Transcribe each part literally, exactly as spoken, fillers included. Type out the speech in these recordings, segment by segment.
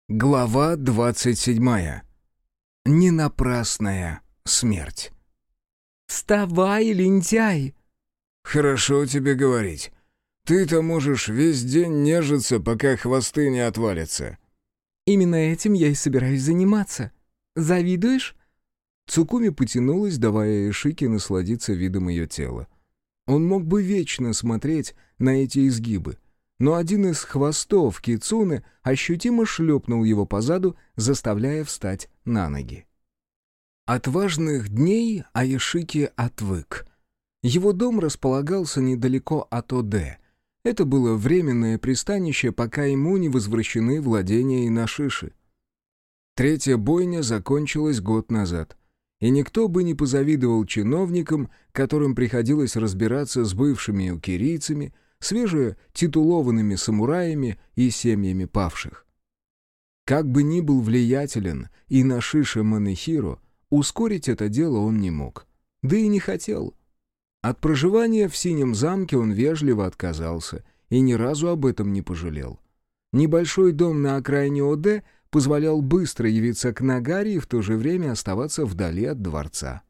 Глава двадцать седьмая. Ненапрасная смерть. «Вставай, лентяй!» «Хорошо тебе говорить. Ты-то можешь весь день нежиться, пока хвосты не отвалятся». «Именно этим я и собираюсь заниматься. Завидуешь?» Цукуми потянулась, давая Эшике насладиться видом ее тела. Он мог бы вечно смотреть на эти изгибы, но один из хвостов кицуне ощутимо шлепнул его по заду, заставляя встать на ноги. От важных дней Аяшики отвык. Его дом располагался недалеко от Оде. Это было временное пристанище, пока ему не возвращены владения Инашиши. Третья бойня закончилась год назад, и никто бы не позавидовал чиновникам, которым приходилось разбираться с бывшими укирийцами, свежетитулованными самураями и семьями павших. Как бы ни был влиятелен Инашиша Манэхиро, ускорить это дело он не мог, да и не хотел. От проживания в Синем замке он вежливо отказался и ни разу об этом не пожалел. Небольшой дом на окраине Оде позволял быстро явиться к Нагаре и в то же время оставаться вдали от дворца.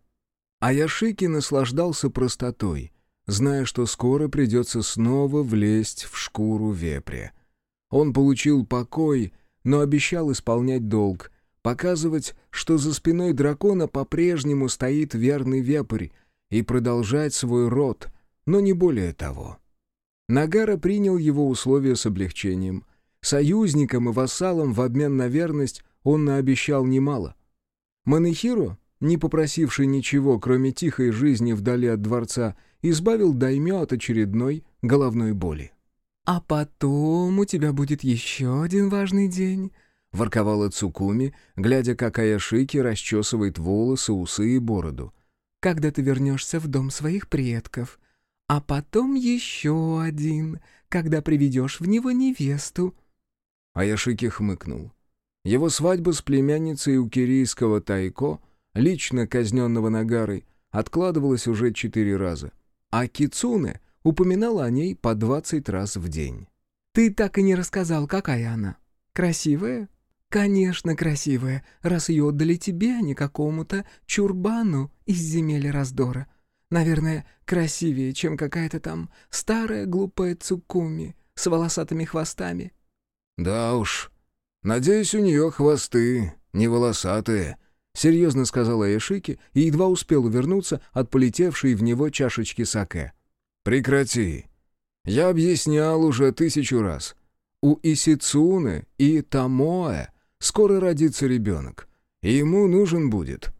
Аяшики наслаждался простотой, зная, что скоро придется снова влезть в шкуру вепря. Он получил покой, но обещал исполнять долг, показывать, что за спиной дракона по-прежнему стоит верный вепрь, и продолжать свой род, но не более того. Нагара принял его условия с облегчением. Союзникам и вассалам в обмен на верность он наобещал немало. Манэхиро, не попросивший ничего, кроме тихой жизни вдали от дворца, избавил даймё от очередной головной боли. «А потом у тебя будет еще один важный день», — ворковала Цукуми, глядя, как Аяшики расчесывает волосы, усы и бороду. «когда ты вернешься в дом своих предков. А потом еще один, когда приведешь в него невесту». Аяшики хмыкнул. Его свадьба с племянницей укирийского Тайко, лично казненного Нагарой, откладывалась уже четыре раза, а Кицуне упоминала о ней по двадцать раз в день. «Ты так и не рассказал, какая она. Красивая?» «Конечно, красивая, раз ее отдали тебе, а не какому-то чурбану из земель раздора. Наверное, красивее, чем какая-то там старая глупая Цукуми с волосатыми хвостами». «Да уж. Надеюсь, у нее хвосты не волосатые», — серьезно сказала Аяшики и едва успел увернуться от полетевшей в него чашечки саке. «Прекрати. Я объяснял уже тысячу раз. У Исицуне и Тамоэ скоро родится ребенок, и ему нужен будет...»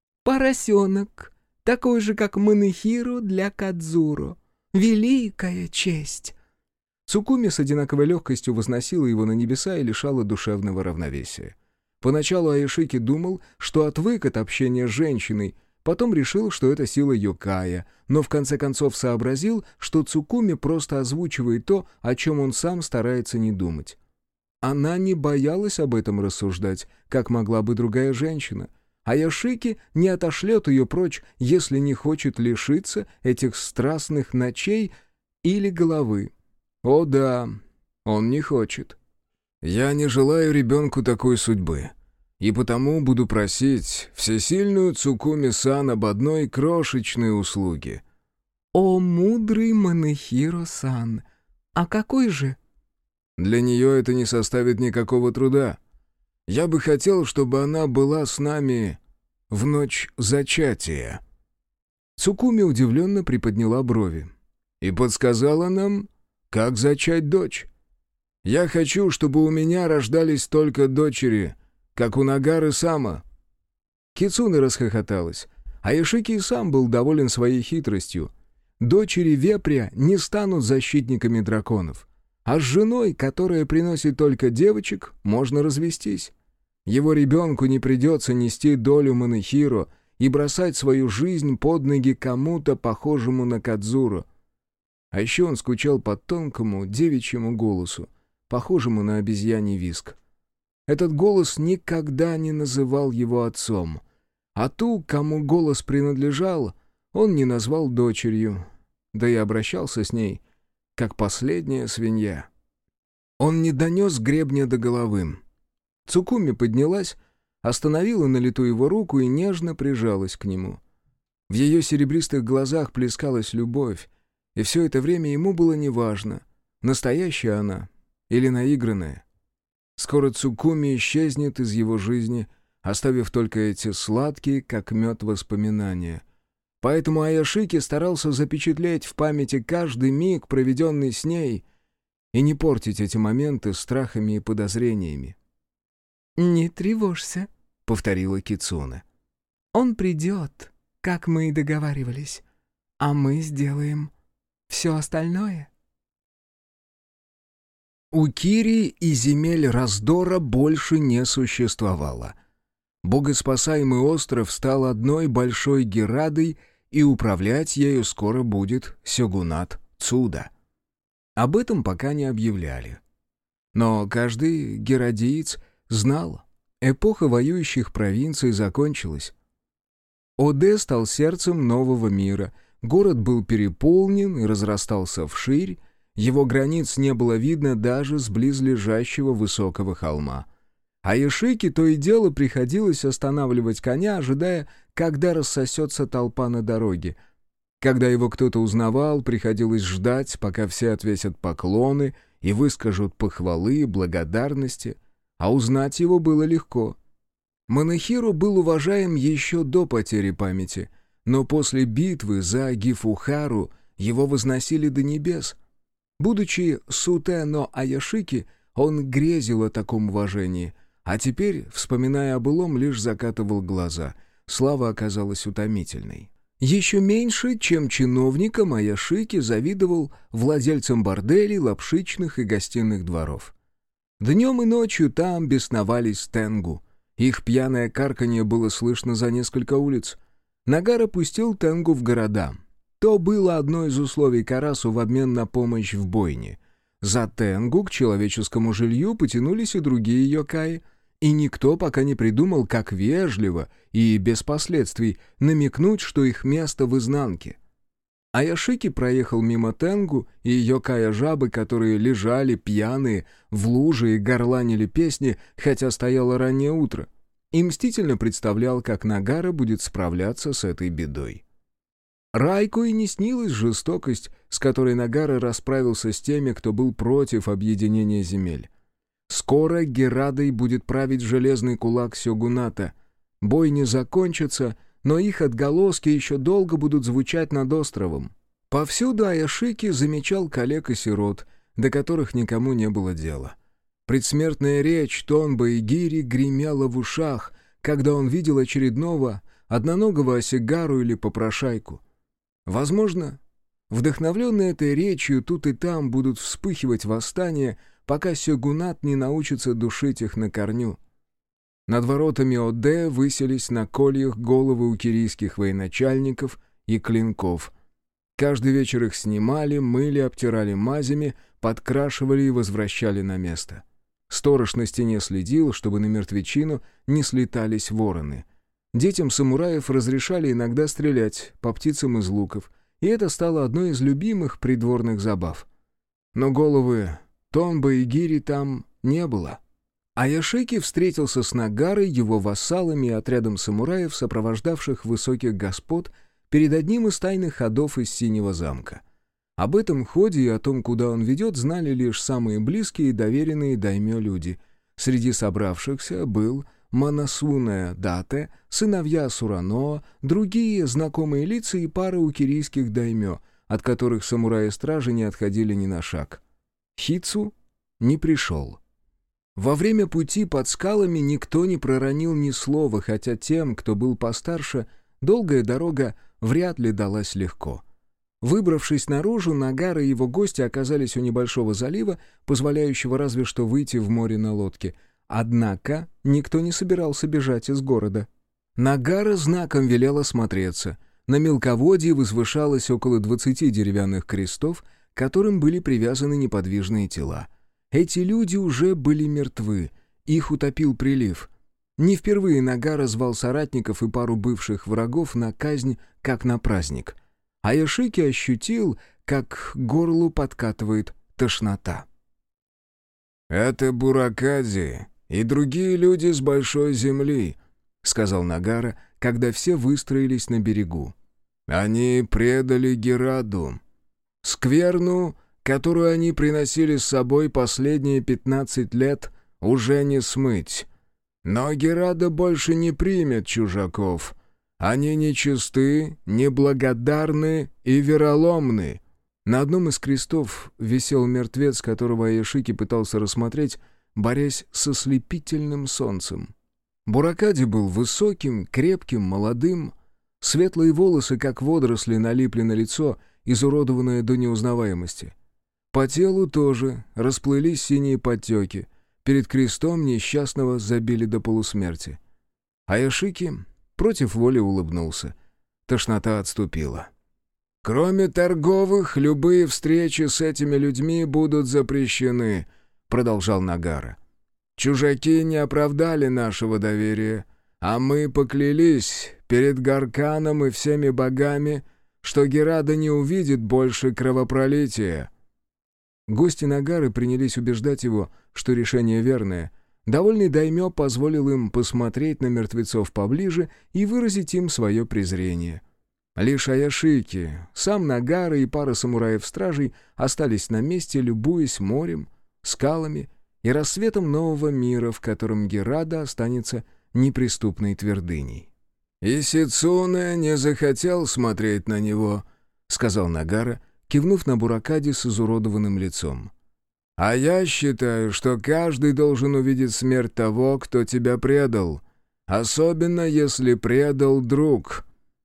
«Поросенок, такой же, как Манэхиро для Кадзуро. Великая честь!» Цукуми с одинаковой легкостью возносила его на небеса и лишала душевного равновесия. Поначалу Аяшики думал, что отвык от общения с женщиной, потом решил, что это сила Йокая, но в конце концов сообразил, что Цукуми просто озвучивает то, о чем он сам старается не думать. Она не боялась об этом рассуждать, как могла бы другая женщина. Аяшики не отошлет ее прочь, если не хочет лишиться этих страстных ночей или головы. О да, он не хочет. «Я не желаю ребенку такой судьбы, и потому буду просить всесильную Цукуми-сан об одной крошечной услуге». «О, мудрый Манэхиро-сан! А какой же?» «Для нее это не составит никакого труда. Я бы хотел, чтобы она была с нами в ночь зачатия». Цукуми удивленно приподняла брови и подсказала нам, как зачать дочь. «Я хочу, чтобы у меня рождались только дочери, как у Нагары Сама». Кицуне расхохоталась, а Аяшики и сам был доволен своей хитростью. Дочери вепря не станут защитниками драконов, а с женой, которая приносит только девочек, можно развестись. Его ребенку не придется нести долю Манэхиро и бросать свою жизнь под ноги кому-то, похожему на Кадзуро. А еще он скучал по тонкому девичьему голосу, похожему на обезьяний визг. Этот голос никогда не называл его отцом, а ту, кому голос принадлежал, он не назвал дочерью, да и обращался с ней, как последняя свинья. Он не донес гребня до головы. Цукуми поднялась, остановила на лету его руку и нежно прижалась к нему. В ее серебристых глазах плескалась любовь, и все это время ему было неважно, настоящая она или наигранная. Скоро Цукуми исчезнет из его жизни, оставив только эти сладкие, как мед, воспоминания. Поэтому Аяшики старался запечатлеть в памяти каждый миг, проведенный с ней, и не портить эти моменты страхами и подозрениями. «Не тревожься», — повторила Кицуне. «Он придет, как мы и договаривались, а мы сделаем все остальное». У Кири и земель раздора больше не существовало. Богоспасаемый остров стал одной большой герадой, и управлять ею скоро будет сёгунат Цуда. Об этом пока не объявляли. Но каждый герадиец знал, эпоха воюющих провинций закончилась. Оде стал сердцем нового мира, город был переполнен и разрастался вширь, его границ не было видно даже с близлежащего высокого холма. А Аяшики то и дело приходилось останавливать коня, ожидая, когда рассосется толпа на дороге. Когда его кто-то узнавал, приходилось ждать, пока все отвесят поклоны и выскажут похвалы и благодарности, а узнать его было легко. Манэхиро был уважаем еще до потери памяти, но после битвы за Гифухару его возносили до небес. Будучи Суте но Аяшики, он грезил о таком уважении, а теперь, вспоминая о былом, лишь закатывал глаза. Слава оказалась утомительной. Еще меньше, чем чиновникам, Аяшики завидовал владельцам борделей, лапшичных и гостиных дворов. Днем и ночью там бесновались тенгу. Их пьяное карканье было слышно за несколько улиц. Нагара пустил тенгу в города. То было одно из условий Карасу в обмен на помощь в бойне. За тенгу к человеческому жилью потянулись и другие йокаи, и никто пока не придумал, как вежливо и без последствий намекнуть, что их место в изнанке. Аяшики проехал мимо тенгу и йокая-жабы, которые лежали пьяные в луже и горланили песни, хотя стояло раннее утро, и мстительно представлял, как Нагара будет справляться с этой бедой. Райку и не снилась жестокость, с которой Нагара расправился с теми, кто был против объединения земель. Скоро Герадой будет править железный кулак сёгуната. Бой не закончится, но их отголоски еще долго будут звучать над островом. Повсюду Аяшики замечал коллег и сирот, до которых никому не было дела. Предсмертная речь Тонба и Гири гремела в ушах, когда он видел очередного одноногого осигару или попрошайку. Возможно, вдохновленные этой речью тут и там будут вспыхивать восстания, пока сёгунат не научится душить их на корню. Над воротами Оде высились на кольях головы укирийских военачальников и клинков. Каждый вечер их снимали, мыли, обтирали мазями, подкрашивали и возвращали на место. Сторож на стене следил, чтобы на мертвечину не слетались вороны. Детям самураев разрешали иногда стрелять по птицам из луков, и это стало одной из любимых придворных забав. Но головы Тонба и Гири там не было. Аяшики встретился с Нагарой, его вассалами и отрядом самураев, сопровождавших высоких господ, перед одним из тайных ходов из Синего замка. Об этом ходе и о том, куда он ведет, знали лишь самые близкие и доверенные даймё люди. Среди собравшихся был Манасуне Дате, сыновья Сураноа, другие знакомые лица и пара укирийских даймё, от которых самураи-стражи не отходили ни на шаг. Хицу не пришел. Во время пути под скалами никто не проронил ни слова, хотя тем, кто был постарше, долгая дорога вряд ли далась легко. Выбравшись наружу, Нагара и его гости оказались у небольшого залива, позволяющего разве что выйти в море на лодке. Однако никто не собирался бежать из города. Нагара знаком велел осмотреться. На мелководье возвышалось около двадцати деревянных крестов, к которым были привязаны неподвижные тела. Эти люди уже были мертвы, их утопил прилив. Не впервые Нагара звал соратников и пару бывших врагов на казнь, как на праздник. Аяшики ощутил, как к горлу подкатывает тошнота. «Это Буракадзи, и другие люди с большой земли», — сказал Нагара, когда все выстроились на берегу. «Они предали Гераду. Скверну, которую они приносили с собой последние пятнадцать лет, уже не смыть. Но Герада больше не примет чужаков. Они нечисты, неблагодарны и вероломны». На одном из крестов висел мертвец, которого Аяшики пытался рассмотреть, борясь со слепительным солнцем. Буракади был высоким, крепким, молодым. Светлые волосы, как водоросли, налипли на лицо, изуродованное до неузнаваемости. По телу тоже расплылись синие подтеки. Перед крестом несчастного забили до полусмерти. Аяшики против воли улыбнулся. Тошнота отступила. «Кроме торговых, любые встречи с этими людьми будут запрещены», — продолжал Нагара. «Чужаки не оправдали нашего доверия, а мы поклялись перед Гарканом и всеми богами, что Герада не увидит больше кровопролития». Гости Нагары принялись убеждать его, что решение верное. Довольный даймё позволил им посмотреть на мертвецов поближе и выразить им свое презрение. Лишь Аяшики, сам Нагара и пара самураев-стражей остались на месте, любуясь морем, скалами и рассветом нового мира, в котором Герада останется неприступной твердыней. «И Сицуне не захотел смотреть на него», — сказал Нагара, кивнув на Буракади с изуродованным лицом. «А я считаю, что каждый должен увидеть смерть того, кто тебя предал, особенно если предал друг».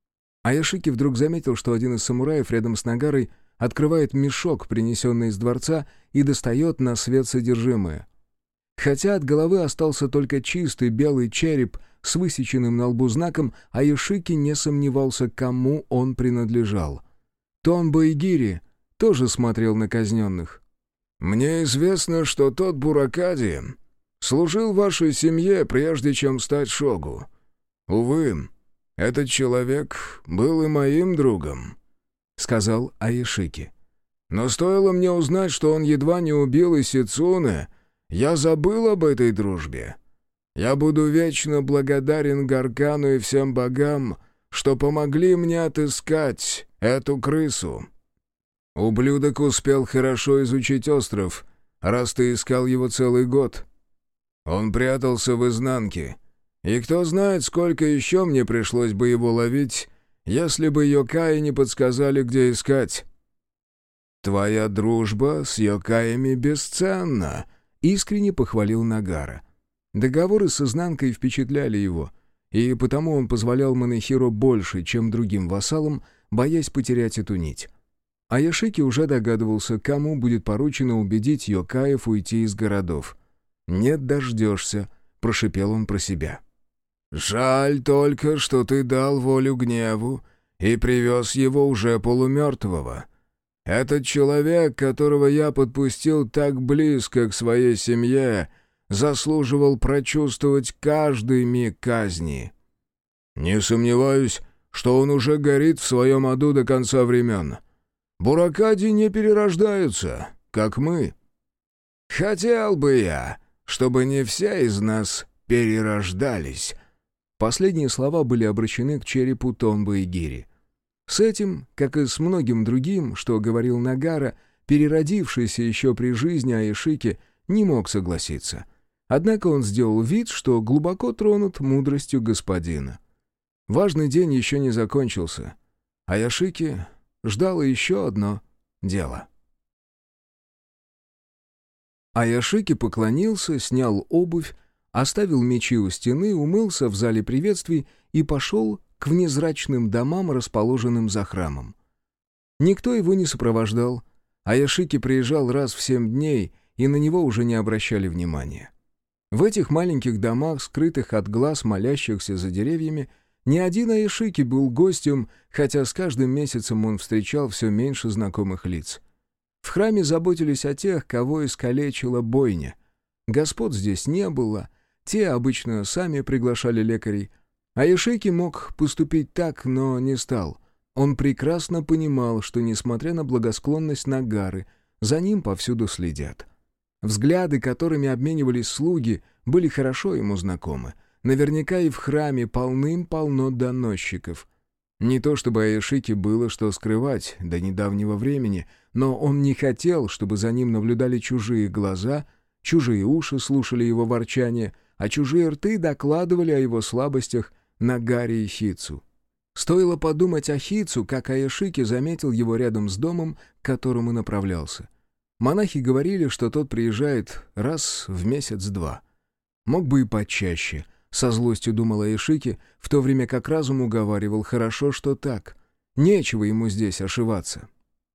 Аяшики вдруг заметил, что один из самураев рядом с Нагарой открывает мешок, принесенный из дворца, и достает на свет содержимое. Хотя от головы остался только чистый белый череп с высеченным на лбу знаком, Аяшики не сомневался, кому он принадлежал. Тонбо Игири тоже смотрел на казненных. «Мне известно, что тот Буракади служил вашей семье, прежде чем стать шогу. Увы, этот человек был и моим другом», — сказал Аяшики. «Но стоило мне узнать, что он едва не убил Исицуне, я забыл об этой дружбе. Я буду вечно благодарен Гаркану и всем богам, что помогли мне отыскать эту крысу. Ублюдок успел хорошо изучить остров, раз ты искал его целый год. Он прятался в изнанке, и кто знает, сколько еще мне пришлось бы его ловить, если бы Йокаи не подсказали, где искать». «Твоя дружба с Йокаями бесценна», — искренне похвалил Нагара. Договоры с изнанкой впечатляли его, и потому он позволял Манэхиро больше, чем другим вассалам, боясь потерять эту нить. Аяшики уже догадывался, кому будет поручено убедить Йокаев уйти из городов. «Нет, дождешься», — прошипел он про себя. «Жаль только, что ты дал волю гневу и привез его уже полумертвого. Этот человек, которого я подпустил так близко к своей семье, заслуживал прочувствовать каждый миг казни. Не сомневаюсь, что он уже горит в своем аду до конца времен. Буракади не перерождаются, как мы. Хотел бы я, чтобы не все из нас перерождались». Последние слова были обращены к черепу Тонбо Игири. С этим, как и с многим другим, что говорил Нагара, переродившийся еще при жизни Аяшики, не мог согласиться. Однако он сделал вид, что глубоко тронут мудростью господина. Важный день еще не закончился. Аяшики ждало еще одно дело. Аяшики поклонился, снял обувь, оставил мечи у стены, умылся в зале приветствий и пошел к внезрачным домам, расположенным за храмом. Никто его не сопровождал. Аяшики приезжал раз в семь дней, и на него уже не обращали внимания. В этих маленьких домах, скрытых от глаз молящихся за деревьями, ни один Аяшики был гостем, хотя с каждым месяцем он встречал все меньше знакомых лиц. В храме заботились о тех, кого искалечила бойня. Господ здесь не было, те обычно сами приглашали лекарей. Аяшики мог поступить так, но не стал. Он прекрасно понимал, что, несмотря на благосклонность Нагары, за ним повсюду следят. Взгляды, которыми обменивались слуги, были хорошо ему знакомы. Наверняка и в храме полным-полно доносчиков. Не то чтобы Аяшике было что скрывать до недавнего времени, но он не хотел, чтобы за ним наблюдали чужие глаза, чужие уши слушали его ворчание, а чужие рты докладывали о его слабостях Нагаре и Хицу. Стоило подумать о Хицу, как Аяшике заметил его рядом с домом, к которому направлялся. Монахи говорили, что тот приезжает раз в месяц-два. Мог бы и почаще, со злостью думал Аяшике, в то время как разум уговаривал, хорошо, что так. Нечего ему здесь ошиваться.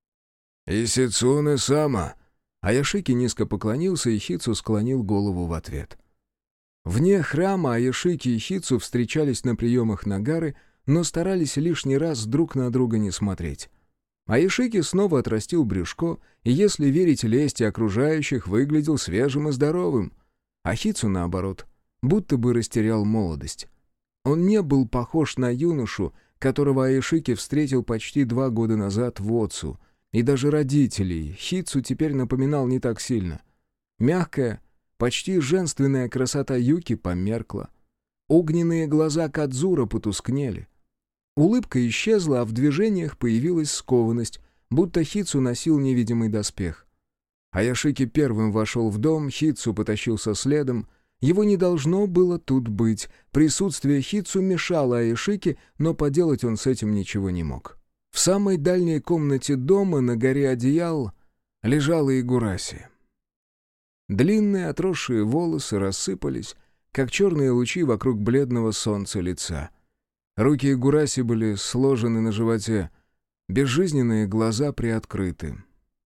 «Исицуне сама!» Аяшике низко поклонился, и Хицу склонил голову в ответ. Вне храма Аяшике и Хицу встречались на приемах Нагары, но старались лишний раз друг на друга не смотреть. Аяшике снова отрастил брюшко, и, если верить лести окружающих, выглядел свежим и здоровым. А Хицу, наоборот, будто бы растерял молодость. Он не был похож на юношу, которого Аяшике встретил почти два года назад в Отсу, и даже родителей Хицу теперь напоминал не так сильно. Мягкая, почти женственная красота Юки померкла. Огненные глаза Кадзура потускнели. Улыбка исчезла, а в движениях появилась скованность, будто Хицу носил невидимый доспех. Аяшике первым вошел в дом, Хицу потащился следом. Его не должно было тут быть. Присутствие Хицу мешало Аяшике, но поделать он с этим ничего не мог. В самой дальней комнате дома на горе одеял лежала Игураси. Длинные отросшие волосы рассыпались, как черные лучи вокруг бледного солнца лица. Руки Игураси были сложены на животе, безжизненные глаза приоткрыты.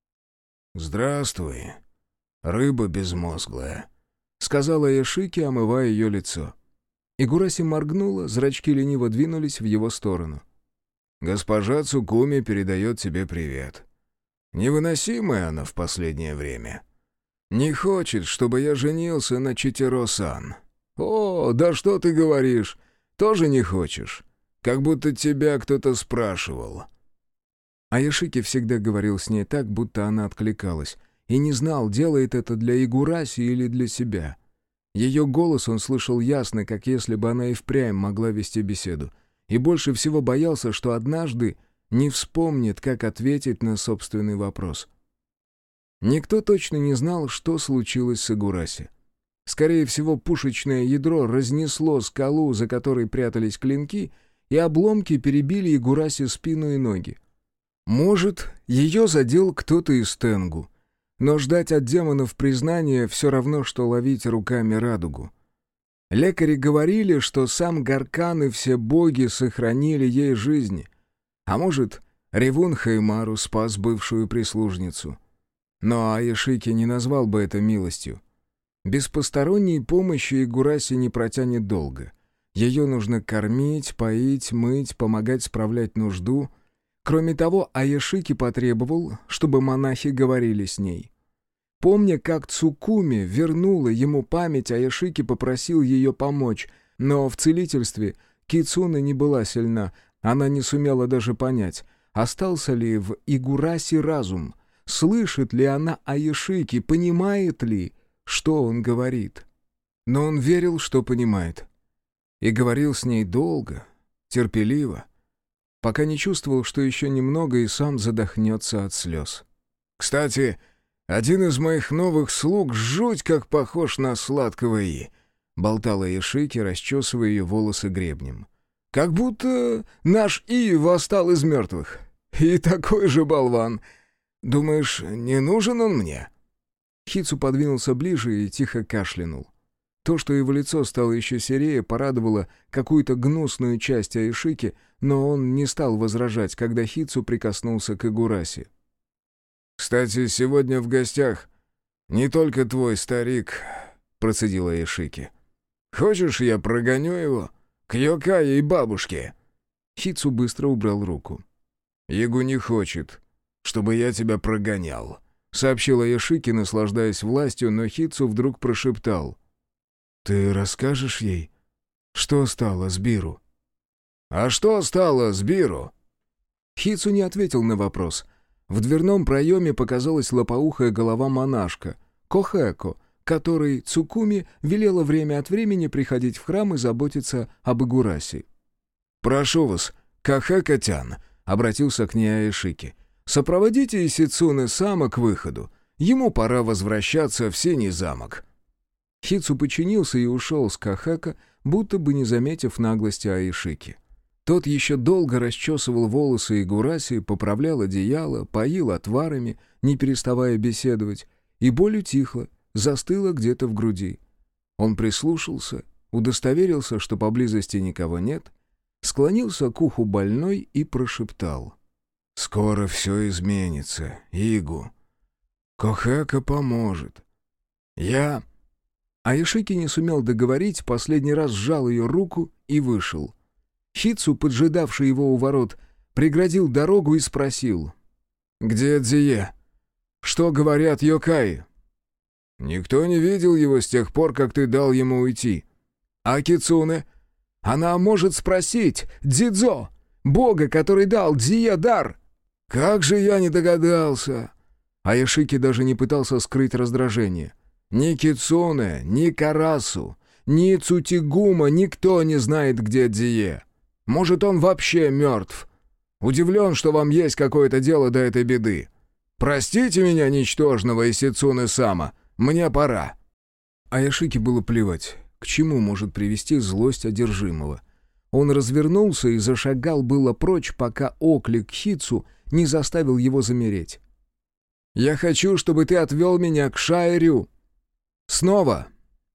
«Здравствуй, рыба безмозглая», — сказала Аяшике, омывая ее лицо. Игураси моргнула, зрачки лениво двинулись в его сторону. «Госпожа Цукуми передает тебе привет. Невыносимая она в последнее время. Не хочет, чтобы я женился на Читеро-сан». «О, да что ты говоришь? Тоже не хочешь? Как будто тебя кто-то спрашивал». Аяшике всегда говорил с ней так, будто она откликалась, и не знал, делает это для Игураси или для себя. Ее голос он слышал ясно, как если бы она и впрямь могла вести беседу, и больше всего боялся, что однажды не вспомнит, как ответить на собственный вопрос. Никто точно не знал, что случилось с Игураси. Скорее всего, пушечное ядро разнесло скалу, за которой прятались клинки, и обломки перебили Игураси спину и ноги. Может, ее задел кто-то из Тенгу, но ждать от демонов признания все равно, что ловить руками радугу. Лекари говорили, что сам Гаркан и все боги сохранили ей жизни, а может, Ревун Хаймару спас бывшую прислужницу. Но Аяшике не назвал бы это милостью. Без посторонней помощи Игураси не протянет долго. Ее нужно кормить, поить, мыть, помогать справлять нужду. Кроме того, Аяшике потребовал, чтобы монахи говорили с ней. Помня, как Цукуми вернула ему память, Аяшике попросил ее помочь, но в целительстве Кицуне не была сильна, она не сумела даже понять, остался ли в Игураси разум, слышит ли она Аяшике, понимает ли, что он говорит. Но он верил, что понимает. И говорил с ней долго, терпеливо, пока не чувствовал, что еще немного и сам задохнется от слез. «Кстати, один из моих новых слуг жуть как похож на сладкого И», — болтала Аяшике, расчесывая ее волосы гребнем. «Как будто наш И восстал из мертвых. И такой же болван. Думаешь, не нужен он мне?» Хицу подвинулся ближе и тихо кашлянул. То, что его лицо стало еще серее, порадовало какую-то гнусную часть Аяшике, но он не стал возражать, когда Хицу прикоснулся к Игураси. «Кстати, сегодня в гостях не только твой старик», — процедила Аяшике. «Хочешь, я прогоню его к Йокае и бабушке?» Хицу быстро убрал руку. «Ягу не хочет, чтобы я тебя прогонял», — сообщила Аяшике, наслаждаясь властью, но Хицу вдруг прошептал. «Ты расскажешь ей, что стало с Биру?» «А что стало с Биру?» Хицу не ответил на вопрос. В дверном проеме показалась лопоухая голова монашка. Кохэко, которой Цукуми велела время от времени приходить в храм и заботиться об Игураси. «Прошу вас, Кохэко-тян», — обратился к ней Аэшики, — «сопроводите Исицуне-сама к выходу. Ему пора возвращаться в Синий замок». Хицу подчинился и ушел с Кохэко, будто бы не заметив наглости Аэшики. Тот еще долго расчесывал волосы Игураси, поправлял одеяло, поил отварами, не переставая беседовать, и боль утихла, застыла где-то в груди. Он прислушался, удостоверился, что поблизости никого нет, склонился к уху больной и прошептал: «Скоро все изменится, Игу. Кохэко поможет. Я...» Аэшики не сумел договорить, последний раз сжал ее руку и вышел. Хицу, поджидавший его у ворот, преградил дорогу и спросил: «Где Дзие? Что говорят йокаи?» «Никто не видел его с тех пор, как ты дал ему уйти. А Кицуне? Она может спросить Дзидзо, бога, который дал Дзие дар!» «Как же я не догадался!» Аэшики даже не пытался скрыть раздражение. «Ни Кицуне, ни Карасу, ни Цутигума никто не знает, где Дзие. Может, он вообще мертв? Удивлен, что вам есть какое-то дело до этой беды. Простите меня, ничтожного Исицуне-сама, мне пора». Аэшики было плевать, к чему может привести злость одержимого. Он развернулся и зашагал было прочь, пока оклик Хицу не заставил его замереть. «Я хочу, чтобы ты отвел меня к Шаэрю. Снова».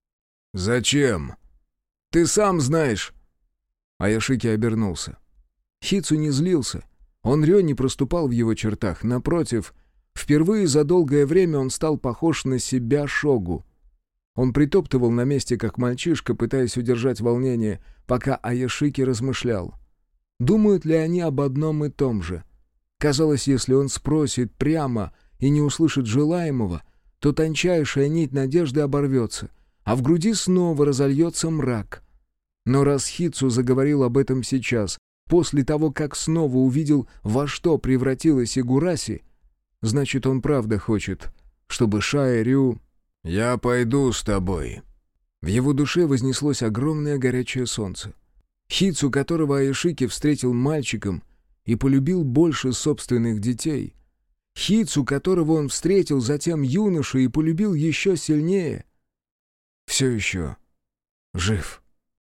«Зачем?» «Ты сам знаешь». Аэшики обернулся. Хицу не злился. Он Рё не проступал в его чертах. Напротив, впервые за долгое время он стал похож на себя Шогу. Он притоптывал на месте, как мальчишка, пытаясь удержать волнение, пока Аэшики размышлял. Думают ли они об одном и том же? Казалось, если он спросит прямо и не услышит желаемого, то тончайшая нить надежды оборвется, а в груди снова разольется мрак. Но раз Хицу заговорил об этом сейчас, после того, как снова увидел, во что превратилась Игураси, значит, он правда хочет, чтобы Шаэрю... «Я пойду с тобой». В его душе вознеслось огромное горячее солнце. Хицу, которого Аэшики встретил мальчиком и полюбил больше собственных детей. Хицу, которого он встретил затем юношей и полюбил еще сильнее. Все еще жив.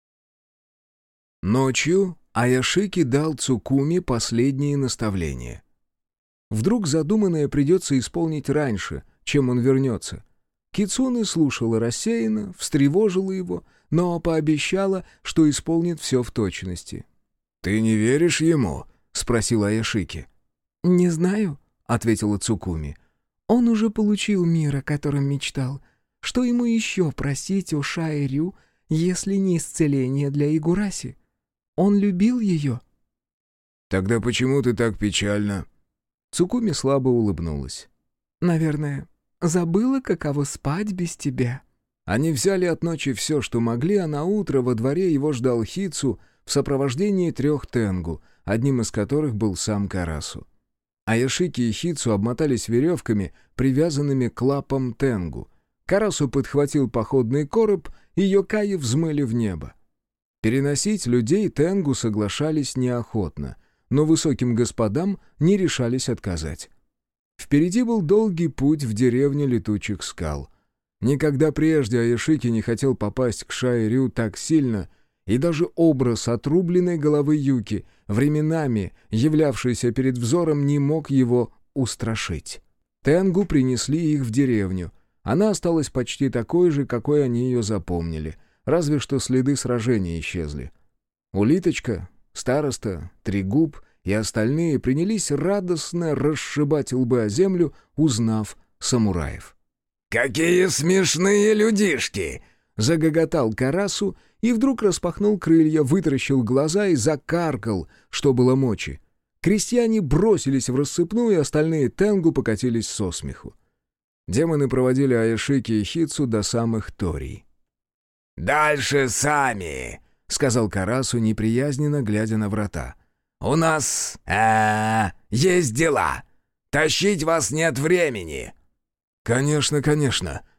Ночью Аэшики дал Цукуми последние наставления. Вдруг задуманное придется исполнить раньше, чем он вернется. Кицуне слушала рассеянно, встревожила его, но пообещала, что исполнит все в точности. «Ты не веришь ему?» — спросил Аэшики. «Не знаю», — ответила Цукуми. «Он уже получил мир, о котором мечтал. Что ему еще просить у Шаэрю, если не исцеление для Игураси? Он любил ее». «Тогда почему ты так печальна?» Цукуми слабо улыбнулась. «Наверное, забыла, каково спать без тебя». Они взяли от ночи все, что могли, а на утро во дворе его ждал Хицу в сопровождении трех тенгу, одним из которых был сам Карасу. Аэшики и Хицу обмотались веревками, привязанными к лапам тенгу. Карасу подхватил походный короб, и йокаи взмыли в небо. Переносить людей тенгу соглашались неохотно, но высоким господам не решались отказать. Впереди был долгий путь в деревню Летучих скал. Никогда прежде Аэшики не хотел попасть к Шаэрю так сильно, и даже образ отрубленной головы Юки, временами являвшийся перед взором, не мог его устрашить. Тенгу принесли их в деревню. Она осталась почти такой же, какой они ее запомнили, разве что следы сражения исчезли. Улиточка, староста, Тригуб и остальные принялись радостно расшибать лбы о землю, узнав самураев. «Какие смешные людишки!» — загоготал Карасу и вдруг распахнул крылья, вытаращил глаза и закаркал, что было мочи. Крестьяне бросились в рассыпную, и остальные тенгу покатились со смеху. Демоны проводили Аэшики и Хицу до самых Торий. «Дальше сами!» — сказал Карасу, неприязненно глядя на врата. «У нас э, есть дела. Тащить вас нет времени». «Конечно, конечно», —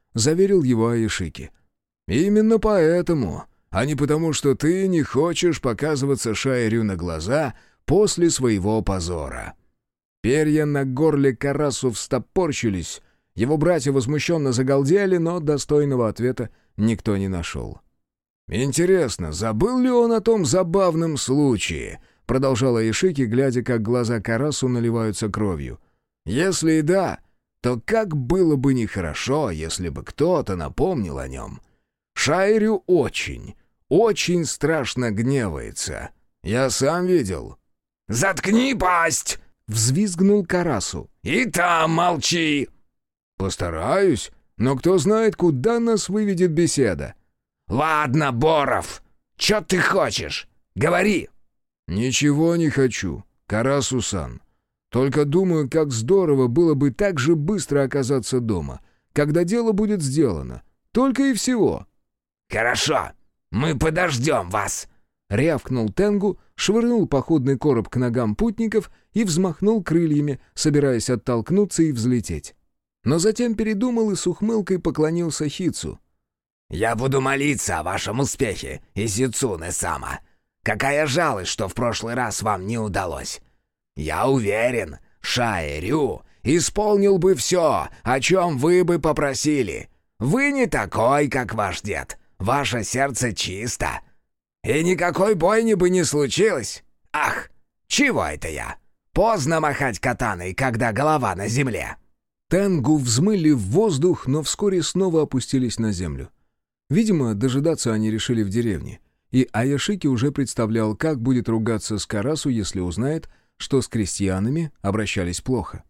— заверил его Аишики. «Именно поэтому, а не потому, что ты не хочешь показываться Шаэрю на глаза после своего позора». Перья на горле Карасу встопорщились, его братья возмущенно загалдели, но достойного ответа никто не нашел. «Интересно, забыл ли он о том забавном случае?» — продолжала Аишики, глядя, как глаза Карасу наливаются кровью. «Если и да, то как было бы нехорошо, если бы кто-то напомнил о нем. Шаэрю очень, очень страшно гневается. Я сам видел». «Заткни пасть!» — взвизгнул Карасу. «И там молчи!» «Постараюсь, но кто знает, куда нас выведет беседа». «Ладно, Боров, чё ты хочешь? Говори!» «Ничего не хочу, Карасу-сан. Только думаю, как здорово было бы так же быстро оказаться дома, когда дело будет сделано. Только и всего». «Хорошо, мы подождем вас!» — рявкнул Тенгу, швырнул походный короб к ногам путников и взмахнул крыльями, собираясь оттолкнуться и взлететь. Но затем передумал и с ухмылкой поклонился Хитсу. «Я буду молиться о вашем успехе, Изицуне-сама. Какая жалость, что в прошлый раз вам не удалось. Я уверен, Шаэрю исполнил бы все, о чем вы бы попросили. Вы не такой, как ваш дед. Ваше сердце чисто. И никакой бойни бы не случилось. Ах, чего это я? Поздно махать катаной, когда голова на земле». Тенгу взмыли в воздух, но вскоре снова опустились на землю. Видимо, дожидаться они решили в деревне, и Аяшики уже представлял, как будет ругаться с Карасу, если узнает, что с крестьянами обращались плохо.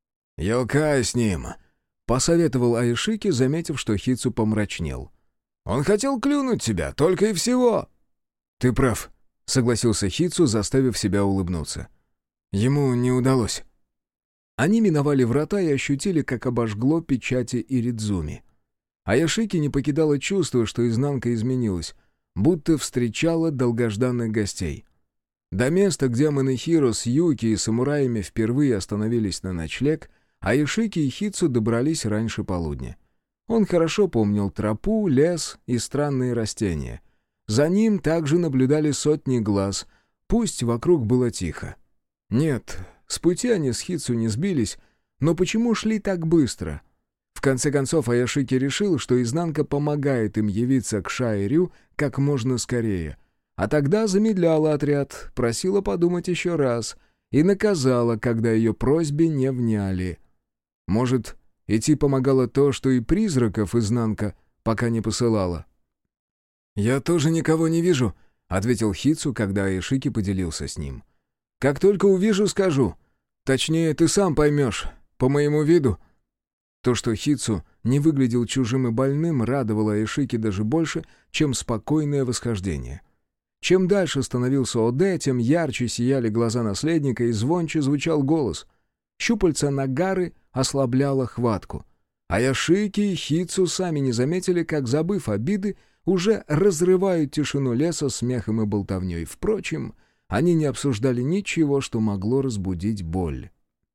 «Юкай с ним», — посоветовал Аяшики, заметив, что Хитсу помрачнел. «Он хотел клюнуть тебя, только и всего». «Ты прав», — согласился Хитсу, заставив себя улыбнуться. «Ему не удалось». Они миновали врата и ощутили, как обожгло печати Иридзуми. Аяшики не покидало чувство, что изнанка изменилась, будто встречала долгожданных гостей. До места, где Манэхиро с Юки и самураями впервые остановились на ночлег, Аяшики и Хитсу добрались раньше полудня. Он хорошо помнил тропу, лес и странные растения. За ним также наблюдали сотни глаз, пусть вокруг было тихо. Нет, с пути они с Хитсу не сбились, но почему шли так быстро? В конце концов, Аяшики решил, что изнанка помогает им явиться к Шаэрю как можно скорее. А тогда замедляла отряд, просила подумать еще раз и наказала, когда ее просьбе не вняли. Может, идти помогало то, что и призраков изнанка пока не посылала? «Я тоже никого не вижу», — ответил Хитсу, когда Аяшики поделился с ним. «Как только увижу, скажу. Точнее, ты сам поймешь, по моему виду». То, что Хитсу не выглядел чужим и больным, радовало Аяшики даже больше, чем спокойное восхождение. Чем дальше становился Оде, тем ярче сияли глаза наследника и звонче звучал голос. Щупальца Нагары ослабляло хватку. Аяшики и Хитсу сами не заметили, как, забыв обиды, уже разрывают тишину леса смехом и болтовней. Впрочем, они не обсуждали ничего, что могло разбудить боль.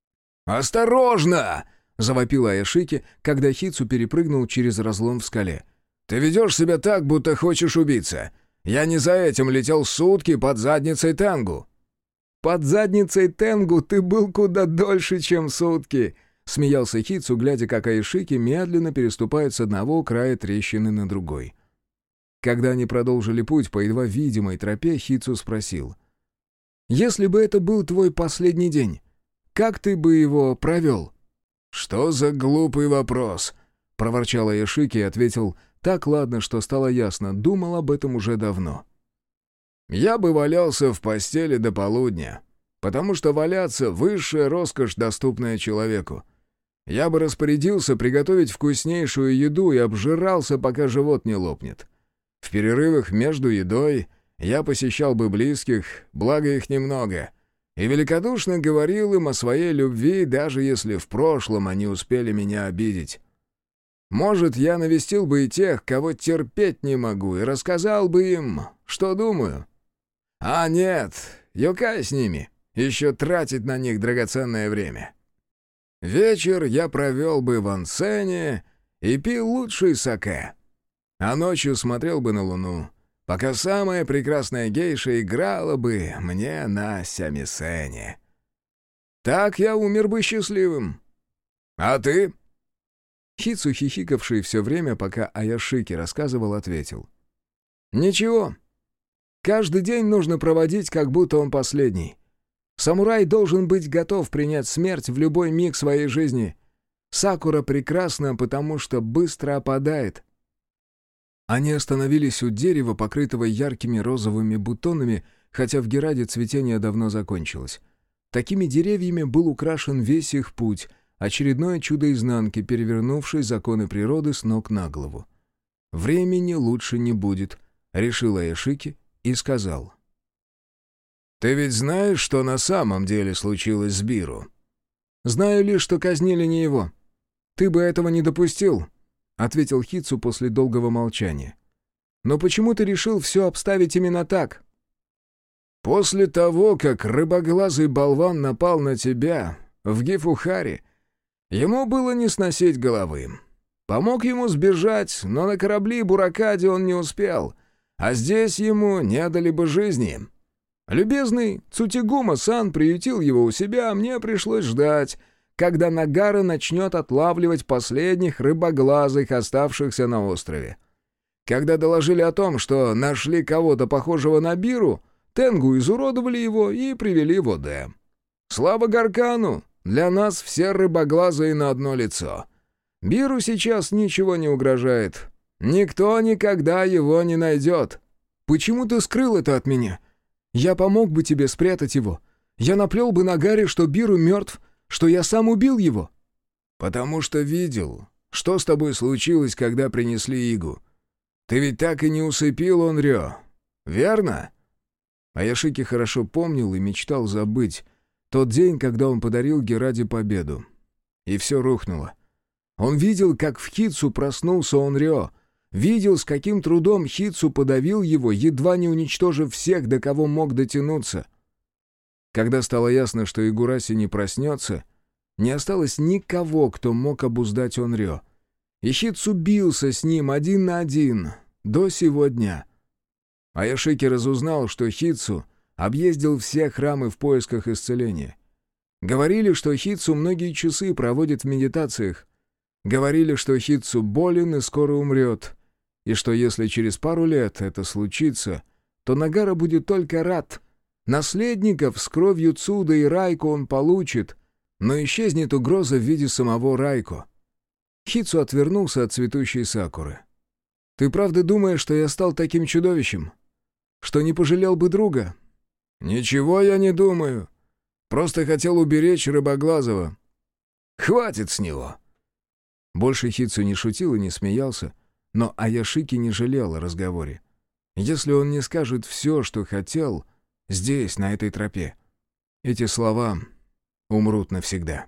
«Осторожно!» — завопил Аяшики, когда Хитсу перепрыгнул через разлом в скале. «Ты ведешь себя так, будто хочешь убиться. Я не за этим летел сутки под задницей Тенгу». «Под задницей Тенгу ты был куда дольше, чем сутки», — смеялся Хитсу, глядя, как Аяшики медленно переступает с одного края трещины на другой. Когда они продолжили путь по едва видимой тропе, Хитсу спросил: «Если бы это был твой последний день, как ты бы его провел?» «Что за глупый вопрос?» — проворчал Аяшики и ответил так ладно, что стало ясно, думал об этом уже давно. «Я бы валялся в постели до полудня, потому что валяться — высшая роскошь, доступная человеку. Я бы распорядился приготовить вкуснейшую еду и обжирался, пока живот не лопнет. В перерывах между едой я посещал бы близких, благо их немного, и великодушно говорил им о своей любви, даже если в прошлом они успели меня обидеть. Может, я навестил бы и тех, кого терпеть не могу, и рассказал бы им, что думаю. А нет, юкай с ними, еще тратить на них драгоценное время. Вечер я провел бы в ансене и пил лучший саке. А ночью смотрел бы на луну, пока самая прекрасная гейша играла бы мне на сямисене. Так я умер бы счастливым. А ты?» Хитсу, хихикавший все время, пока Аяшики рассказывал, ответил. «Ничего. Каждый день нужно проводить, как будто он последний. Самурай должен быть готов принять смерть в любой миг своей жизни. Сакура прекрасна, потому что быстро опадает». Они остановились у дерева, покрытого яркими розовыми бутонами, хотя в Гераде цветение давно закончилось. Такими деревьями был украшен весь их путь, очередное чудо изнанки, перевернувшее законы природы с ног на голову. «Времени лучше не будет», — решил Аяшики и сказал. «Ты ведь знаешь, что на самом деле случилось с Биру?» «Знаю лишь, что казнили не его. Ты бы этого не допустил», — ответил Хитсу после долгого молчания. «Но почему ты решил все обставить именно так?» «После того, как рыбоглазый болван напал на тебя в Гифухаре, ему было не сносить головы. Помог ему сбежать, но на корабле Буракаде он не успел, а здесь ему не дали бы жизни. Любезный Цутигума-сан приютил его у себя, а мне пришлось ждать, когда Нагара начнет отлавливать последних рыбоглазых, оставшихся на острове. Когда доложили о том, что нашли кого-то похожего на Биру, Тенгу изуродовали его и привели в Оде. Слава Гаркану! Для нас все рыбоглазые на одно лицо. Биру сейчас ничего не угрожает. Никто никогда его не найдет. Почему ты скрыл это от меня? Я помог бы тебе спрятать его. Я наплел бы Нагаре, что Биру мертв, что я сам убил его. Потому что видел, что с тобой случилось, когда принесли Игу. Ты ведь так и не усыпил Онрё, верно? Аяшики хорошо помнил и мечтал забыть тот день, когда он подарил Гераде победу. И все рухнуло. Он видел, как в Хитсу проснулся Онрё, видел, с каким трудом Хитсу подавил его, едва не уничтожив всех, до кого мог дотянуться. Когда стало ясно, что Игураси не проснется, не осталось никого, кто мог обуздать Онрё. И Хитсу бился с ним один на один до сего дня. Аяшики разузнал, что Хитсу объездил все храмы в поисках исцеления. Говорили, что Хитсу многие часы проводит в медитациях. Говорили, что Хитсу болен и скоро умрет, и что если через пару лет это случится, то Нагара будет только рад. Наследников с кровью Цуда и Райко он получит, но исчезнет угроза в виде самого Райко. Хитсу отвернулся от цветущей сакуры. «Ты правда думаешь, что я стал таким чудовищем? Что не пожалел бы друга?» «Ничего я не думаю. Просто хотел уберечь Рыбоглазого. Хватит с него!» Больше Хитсу не шутил и не смеялся, но Аяшики не жалел о разговоре. Если он не скажет все, что хотел, здесь, на этой тропе, эти слова умрут навсегда.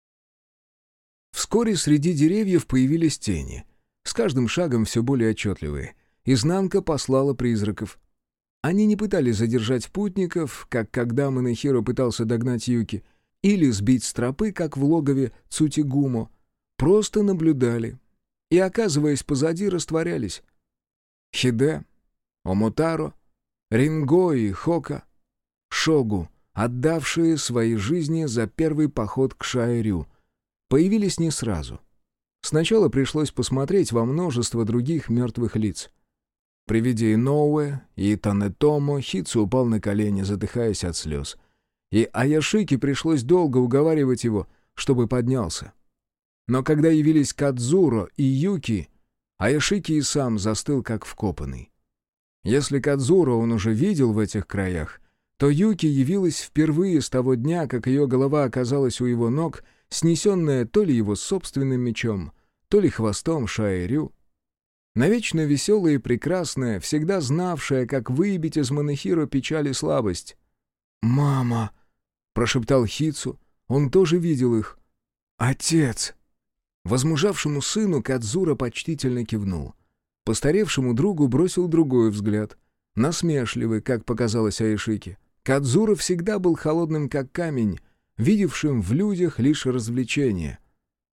Вскоре среди деревьев появились тени, с каждым шагом все более отчетливые. Изнанка послала призраков. Они не пытались задержать путников, как когда Манэхиро пытался догнать Юки, или сбить с тропы, как в логове Цутигумо. Просто наблюдали и, оказываясь позади, растворялись. Хиде, Омутаро, Ринго и Хока, Шогу, отдавшие свои жизни за первый поход к Шаэрю, появились не сразу. Сначала пришлось посмотреть во множество других мертвых лиц. При виде Иноуэ и Танетомо Хитсу упал на колени, задыхаясь от слез. И Аяшики пришлось долго уговаривать его, чтобы поднялся. Но когда явились Кадзуро и Юки, Аяшики и сам застыл как вкопанный. Если Кадзуро он уже видел в этих краях, то Юки явилась впервые с того дня, как ее голова оказалась у его ног, снесенная то ли его собственным мечом, то ли хвостом Шаэрю. Навечно веселая и прекрасная, всегда знавшая, как выбить из Манэхиро печаль и слабость. «Мама!» — прошептал Хитсу. Он тоже видел их. «Отец!» Возмужавшему сыну Кадзуро почтительно кивнул. Постаревшему другу бросил другой взгляд. Насмешливый, как показалось Аяшики. Кадзуро всегда был холодным, как камень, видевшим в людях лишь развлечения.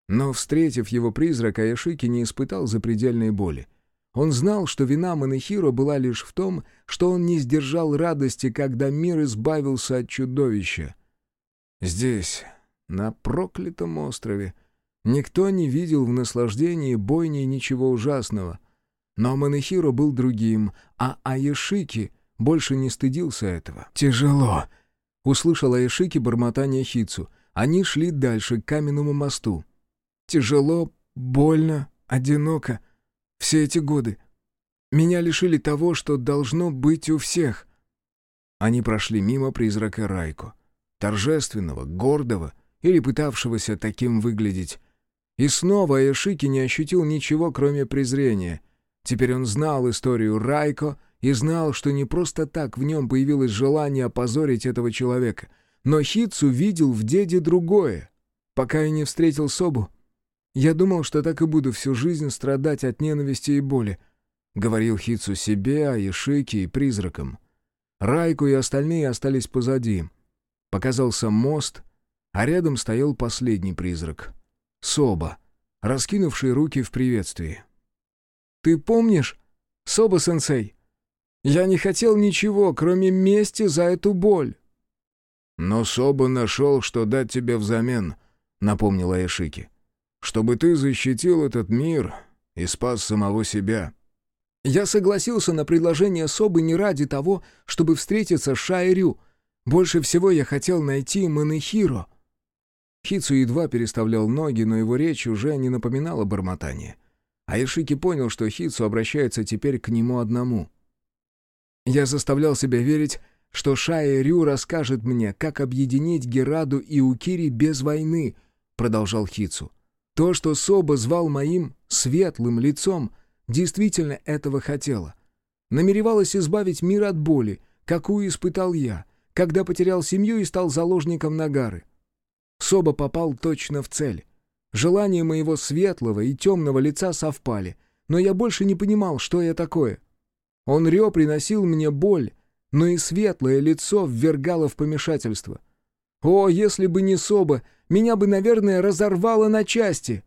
Но, встретив его призрак, Аяшики не испытал запредельной боли. Он знал, что вина Манэхиро была лишь в том, что он не сдержал радости, когда мир избавился от чудовища. Здесь, на проклятом острове, никто не видел в наслаждении бойни ничего ужасного. Но Манэхиро был другим, а Аяшики больше не стыдился этого. «Тяжело!» — услышал Аяшики бормотание Хитсу. Они шли дальше, к каменному мосту. «Тяжело, больно, одиноко. Все эти годы. Меня лишили того, что должно быть у всех». Они прошли мимо призрака Райко, торжественного, гордого или пытавшегося таким выглядеть. И снова Аяшики не ощутил ничего, кроме презрения. Теперь он знал историю Райко и знал, что не просто так в нем появилось желание опозорить этого человека. Но Хитсу видел в деде другое. Пока я не встретил Собу, я думал, что так и буду всю жизнь страдать от ненависти и боли, — говорил Хитсу себе, Аяшики и призракам. Райко и остальные остались позади. Показался мост, а рядом стоял последний призрак — Соба, раскинувший руки в приветствии. «Ты помнишь, Соба-сенсей? Я не хотел ничего, кроме мести за эту боль». «Но Соба нашел, что дать тебе взамен», — напомнил Аяшики. «Чтобы ты защитил этот мир и спас самого себя». Я согласился на предложение Собы не ради того, чтобы встретиться с Шаэ-Рю. Больше всего я хотел найти Манэхиро. Хитсу едва переставлял ноги, но его речь уже не напоминала бормотание. Аяшики понял, что Хитсу обращается теперь к нему одному. Я заставлял себя верить, что Шаэ-Рю расскажет мне, как объединить Гераду и Укири без войны, продолжал Хитсу. То, что Соба звал моим светлым лицом, действительно этого хотела. Намеревалась избавить мир от боли, какую испытал я, когда потерял семью и стал заложником Нагары. Соба попал точно в цель. Желания моего светлого и темного лица совпали, но я больше не понимал, что я такое. Он Рё приносил мне боль, но и светлое лицо ввергало в помешательство. О, если бы не Соба, меня бы, наверное, разорвало на части.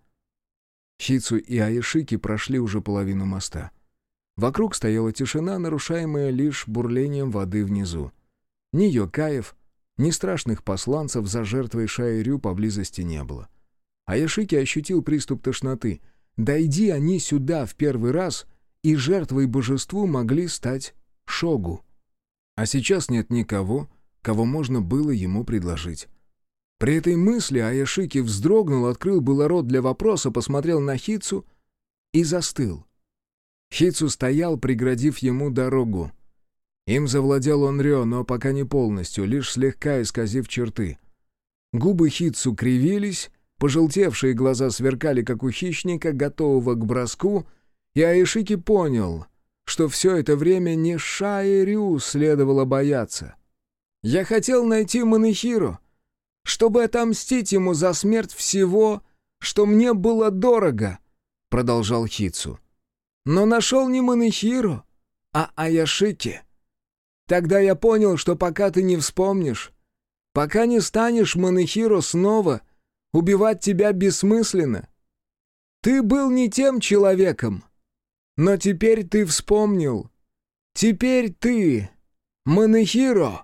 Хитсу и Аяшики прошли уже половину моста. Вокруг стояла тишина, нарушаемая лишь бурлением воды внизу. Ни йокаев, ни страшных посланцев за жертвой Шаэ-Рю поблизости не было. Аяшики ощутил приступ тошноты. Дойди они сюда в первый раз, и жертвой божеству могли стать Шогу. А сейчас нет никого, кого можно было ему предложить. При этой мысли Аяшики вздрогнул, открыл было рот для вопроса, посмотрел на Хитсу и застыл. Хитсу стоял, преградив ему дорогу. Им завладел он Рё, но пока не полностью, лишь слегка исказив черты. Губы Хитсу кривились, пожелтевшие глаза сверкали, как у хищника, готового к броску, и Аяшики понял, что все это время не Шаэ-Рю следовало бояться. «Я хотел найти Манэхиро, чтобы отомстить ему за смерть всего, что мне было дорого», — продолжал Хитсу. «Но нашел не Манэхиро, а Аяшики. Тогда я понял, что пока ты не вспомнишь, пока не станешь Манэхиро снова, убивать тебя бессмысленно. Ты был не тем человеком, но теперь ты вспомнил. Теперь ты Манэхиро».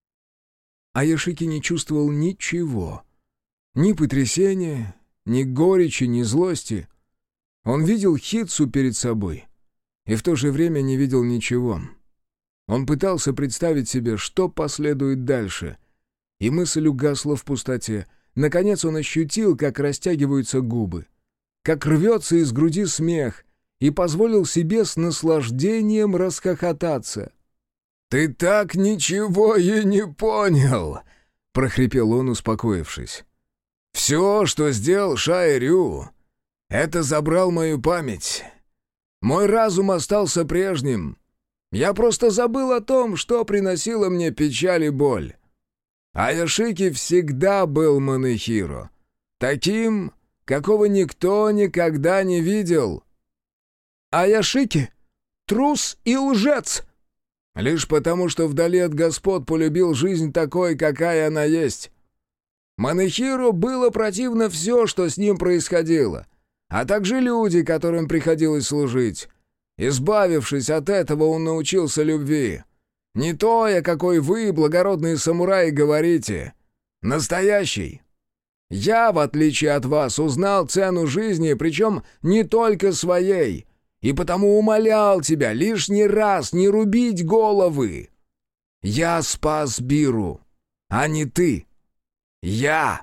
Аяшики не чувствовал ничего. Ни потрясения, ни горечи, ни злости. Он видел Хитсу перед собой и в то же время не видел ничего. Он пытался представить себе, что последует дальше, и мысль угасла в пустоте. Наконец он ощутил, как растягиваются губы, как рвется из груди смех, и позволил себе с наслаждением расхохотаться. «Ты так ничего и не понял!» — прохрипел он, успокоившись. «Все, что сделал Шаэ-Рю, это забрал мою память. Мой разум остался прежним. Я просто забыл о том, что приносило мне печаль и боль. Аяшики всегда был Манэхиро, таким, какого никто никогда не видел». «Аяшики — трус и лжец!» «Лишь потому, что вдали от господ полюбил жизнь такой, какая она есть. Манэхиро было противно все, что с ним происходило, а также люди, которым приходилось служить. Избавившись от этого, он научился любви. Не той, о какой вы, благородные самураи, говорите. Настоящий. Я, в отличие от вас, узнал цену жизни, причем не только своей, и потому умолял тебя лишний раз не рубить головы. Я спас Биру, а не ты. Я.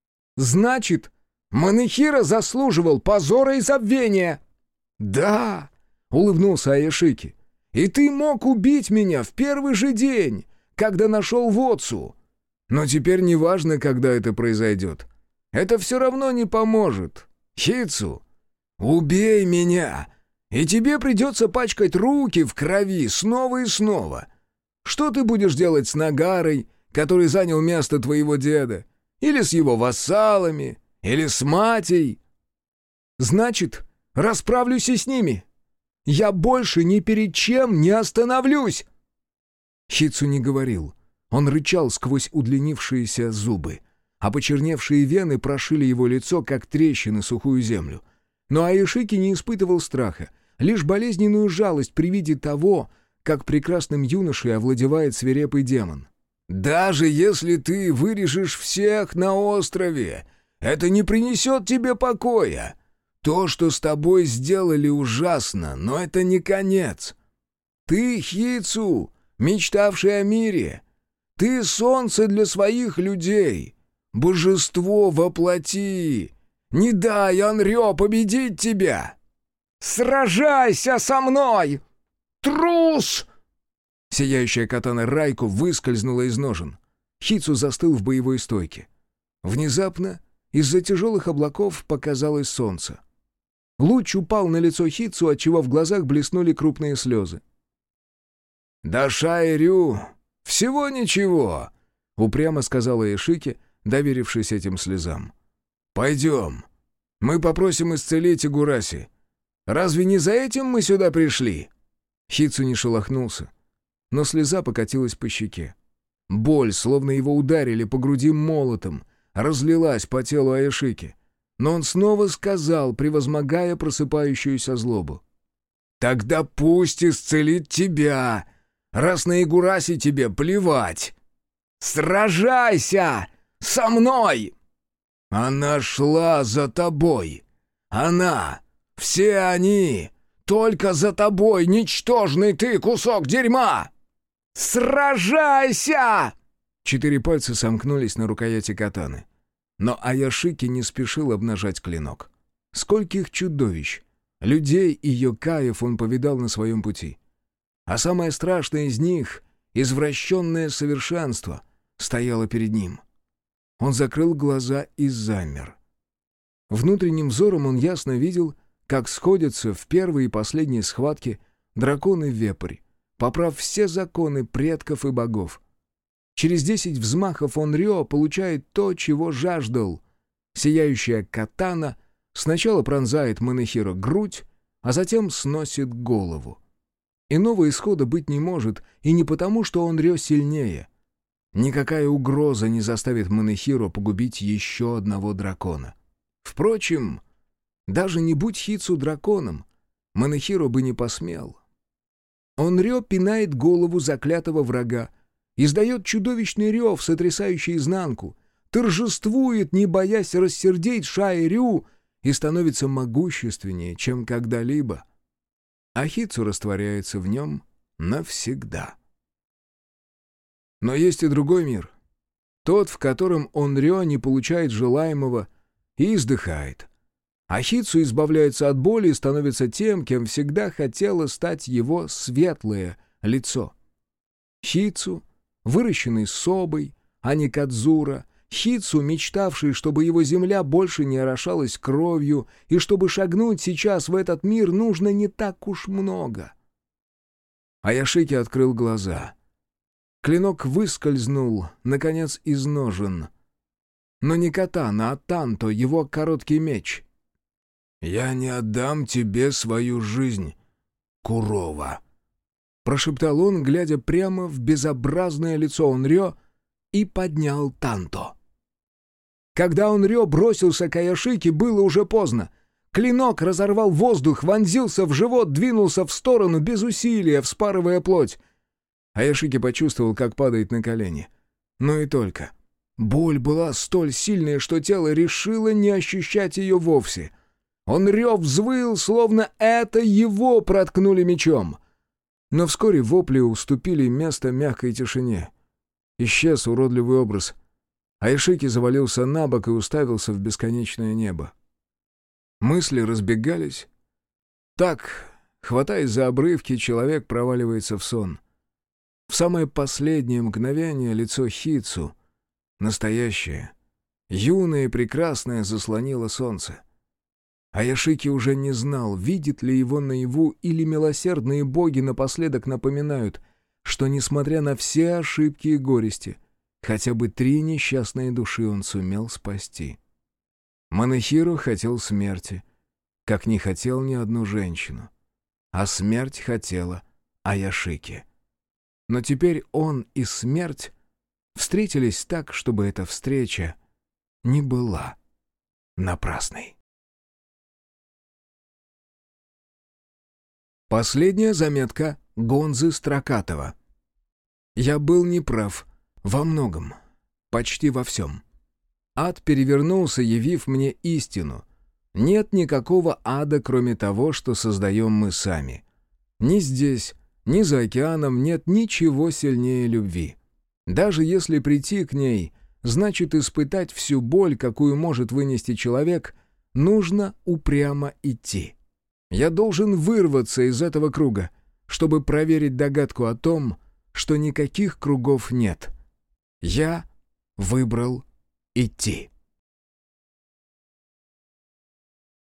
Значит, Манэхиро заслуживал позора и забвения. Да, улыбнулся Аяшики. И ты мог убить меня в первый же день, когда нашел Воцу. Но теперь не важно, когда это произойдет. Это все равно не поможет. Хитсу, убей меня, и тебе придется пачкать руки в крови снова и снова. Что ты будешь делать с Нагарой, который занял место твоего деда? Или с его вассалами? Или с матей? Значит, расправлюсь и с ними. Я больше ни перед чем не остановлюсь!» Хитсу не говорил. Он рычал сквозь удлинившиеся зубы, а почерневшие вены прошили его лицо, как трещины сухую землю. Но Аяшики не испытывал страха, лишь болезненную жалость при виде того, как прекрасным юношей овладевает свирепый демон. «Даже если ты вырежешь всех на острове, это не принесет тебе покоя. То, что с тобой сделали, ужасно, но это не конец. Ты, Хитсу, мечтавший о мире. Ты солнце для своих людей. Божество во плоти. Не дай Анрё победить тебя. Сражайся со мной! Трус!» Сияющая катана Райко выскользнула из ножен. Хитсу застыл в боевой стойке. Внезапно из-за тяжелых облаков показалось солнце. Луч упал на лицо Хитсу, отчего в глазах блеснули крупные слезы. «Да Шай-Рю, всего ничего», — упрямо сказала Аяшики, доверившись этим слезам. «Пойдем. Мы попросим исцелить Игураси. Разве не за этим мы сюда пришли?» Хитсу не шелохнулся, но слеза покатилась по щеке. Боль, словно его ударили по груди молотом, разлилась по телу Аяшики. Но он снова сказал, превозмогая просыпающуюся злобу: «Тогда пусть исцелит тебя, раз на Игураси тебе плевать. Сражайся со мной!» «Она шла за тобой. Она, все они, только за тобой, ничтожный ты, кусок дерьма! Сражайся!» Четыре пальца сомкнулись на рукояти катаны. Но Аяшики не спешил обнажать клинок. Скольких чудовищ, людей и йокаев он повидал на своем пути. А самое страшное из них, извращенное совершенство, стояло перед ним. Он закрыл глаза и замер. Внутренним взором он ясно видел, как сходятся в первой и последней схватке драконы-вепрь, поправ все законы предков и богов. Через десять взмахов Онрё получает то, чего жаждал. Сияющая катана сначала пронзает Манэхиро грудь, а затем сносит голову. Иного исхода быть не может, и не потому, что Онрё сильнее. Никакая угроза не заставит Манэхиро погубить еще одного дракона. Впрочем, даже не будь Хитсу драконом, Манэхиро бы не посмел. Онрё пинает голову заклятого врага, издает чудовищный рев, сотрясающий изнанку, торжествует, не боясь рассердить Шай-Рю, и становится могущественнее, чем когда-либо. А Хитсу растворяется в нем навсегда. Но есть и другой мир. Тот, в котором Онрё не получает желаемого и издыхает. А Хитсу избавляется от боли и становится тем, кем всегда хотело стать его светлое лицо. Хитсу, выращенный Собой, а не Кадзура, Хитсу, мечтавший, чтобы его земля больше не орошалась кровью, и чтобы шагнуть сейчас в этот мир нужно не так уж много. Аяшики открыл глаза. Клинок выскользнул, наконец, из ножен. Но не катана, а танто, его короткий меч. «Я не отдам тебе свою жизнь, Курова», — прошептал он, глядя прямо в безобразное лицо Онрё, и поднял танто. Когда он рё бросился к Аяшике, было уже поздно. Клинок разорвал воздух, вонзился в живот, двинулся в сторону без усилия, вспарывая плоть. Аяшики почувствовал, как падает на колени. Но и только. Боль была столь сильная, что тело решило не ощущать ее вовсе. Он рев взвыл, словно это его проткнули мечом. Но вскоре вопли уступили место мягкой тишине. Исчез уродливый образ. Аяшики завалился на бок и уставился в бесконечное небо. Мысли разбегались. Так, хватаясь за обрывки, человек проваливается в сон. В самое последнее мгновение лицо Хицу, настоящее, юное и прекрасное, заслонило солнце. Аяшики уже не знал, видит ли его наяву, или милосердные боги напоследок напоминают, что, несмотря на все ошибки и горести, хотя бы три несчастные души он сумел спасти. Манэхиро хотел смерти, как не хотел ни одну женщину. А смерть хотела Аяшики. Но теперь он и смерть встретились так, чтобы эта встреча не была напрасной. Последняя заметка Гонзы Строкатова. Я был неправ во многом, почти во всем. Ад перевернулся, явив мне истину. Нет никакого ада, кроме того, что создаем мы сами. Ни здесь, ни за океаном нет ничего сильнее любви. Даже если прийти к ней, значит испытать всю боль, какую может вынести человек, нужно упрямо идти. Я должен вырваться из этого круга, чтобы проверить догадку о том, что никаких кругов нет. Я выбрал идти.